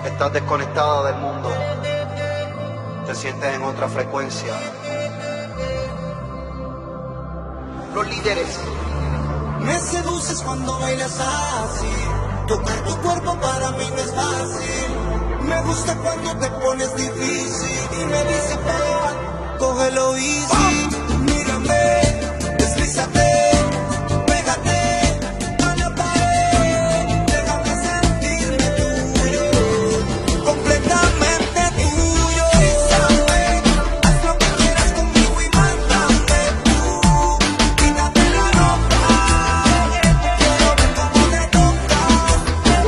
Estás desconectada del mundo, te sientes en otra frecuencia. Los líderes. Me seduces cuando bailas así. Tocar tu cuerpo para mí no es fácil. Me gusta cuando te pones difícil y me dices, pa, cógelo easy. Mírame, deslízate, pégate a la pared. Déjame sentirme tuyo, completamente tuyo. Bésame, haz lo que quieras conmigo y mándame tú. Quítate la ropa, quiero ver cómo te tocas.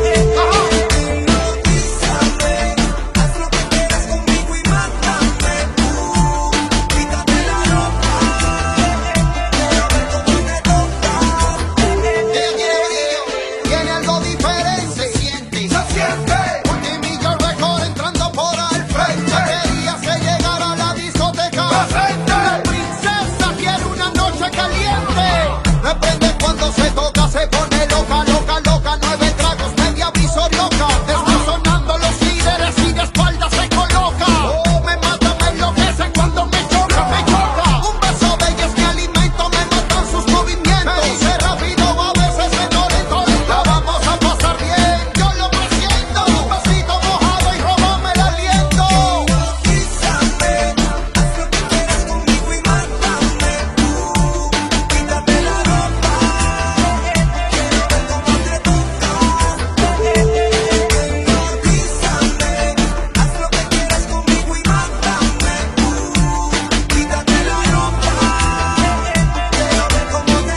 Hipnotízame, haz lo que quieras conmigo y mándame tú. Quítate la ropa, quiero ver cómo te tocas. Ella tiene brillo, tiene algo diferente. Se siente. Multimillion record entrando por al frente. Quería que llegara a la discoteca. La princesa quiere una noche caliente. Me prende cuando se toca, se pone loca, loca, loca. 9 tragos, media visorioca. Está sonando los líderes y de espalda se coloca. Oh, me mata, me enloquece cuando me choca, me choca. Un beso de ella es mi alimento, me matan sus movimientos. Me dice rápido, a veces me lento. La vamos a pasar bien, yo lo presiento. Un besito mojado y róbame el aliento. Hipnotízame, haz lo que quieras conmigo y mándame tú. Quítate la ropa, quiero ver cómo te tocas. Hipnotízame, haz lo que quieras conmigo y mándame tú. Quítate la ropa, quiero ver cómo te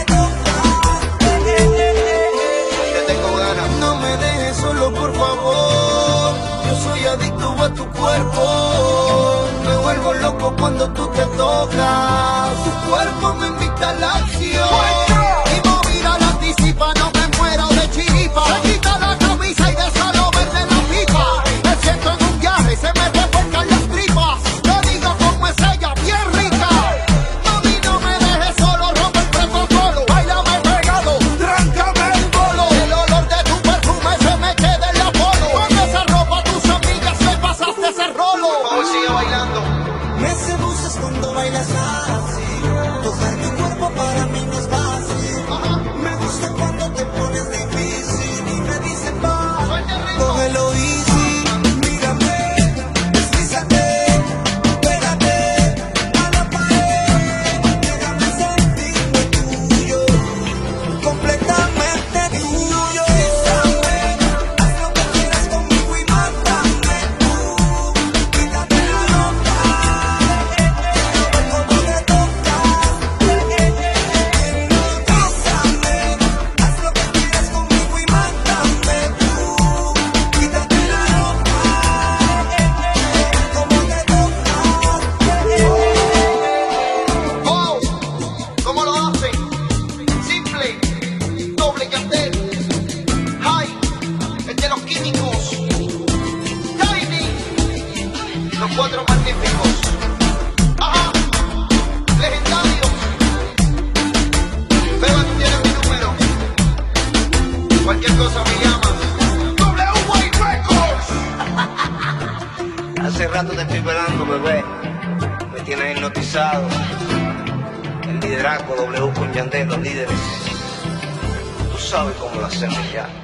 tocas. Te tengo ganas. No me dejes solo, por favor. Yo soy adicto a tu cuerpo. Me vuelvo loco cuando tú te tocas. Tu cuerpo me invita a la acción. Y movida la anticipa, no me muero de chiripa. Se quita la camisa y de solo verde la pipa. Me siento en un viaje, se me revolcan las tripas. Te digo cómo es ella, bien rica. Mami, no me dejes solo, rompe el protocolo. Báilame pegado, tráncame el bolo. El olor de tu perfume se me queda en la polo. Con esa ropa tus amigas me pasaste ese rolo. Vamos, sigue bailando. Me seduces cuando bailas así. Tocar tu cuerpo para mí no es fácil. Me gusta cuando te pones difícil y me dices, va, cógelo easy. Mírame, deslízate, pégate a la pared. Déjame sentirme tuyo, completamente tuyo. Bésame, haz lo que quieras conmigo y mándame tú. Quítate la ropa, quiero ver cómo te tocas. Hipnotízame, haz lo que quieras conmigo y mándame tú. Quítate la ropa, quiero ver cómo te tocas. Oh, ¿cómo lo hacen? Simple, doble cartel. High, el de los químicos. Tiny, los 4 magníficos. Ajá, legendarios. Beba, tú tienes mi número. Cualquier cosa me llamas. W Records. Hace rato te estoy velando, bebé. Me tienes hipnotizado. El liderazgo W con Yandel, los líderes. Tú sabes cómo lo hacemos ya.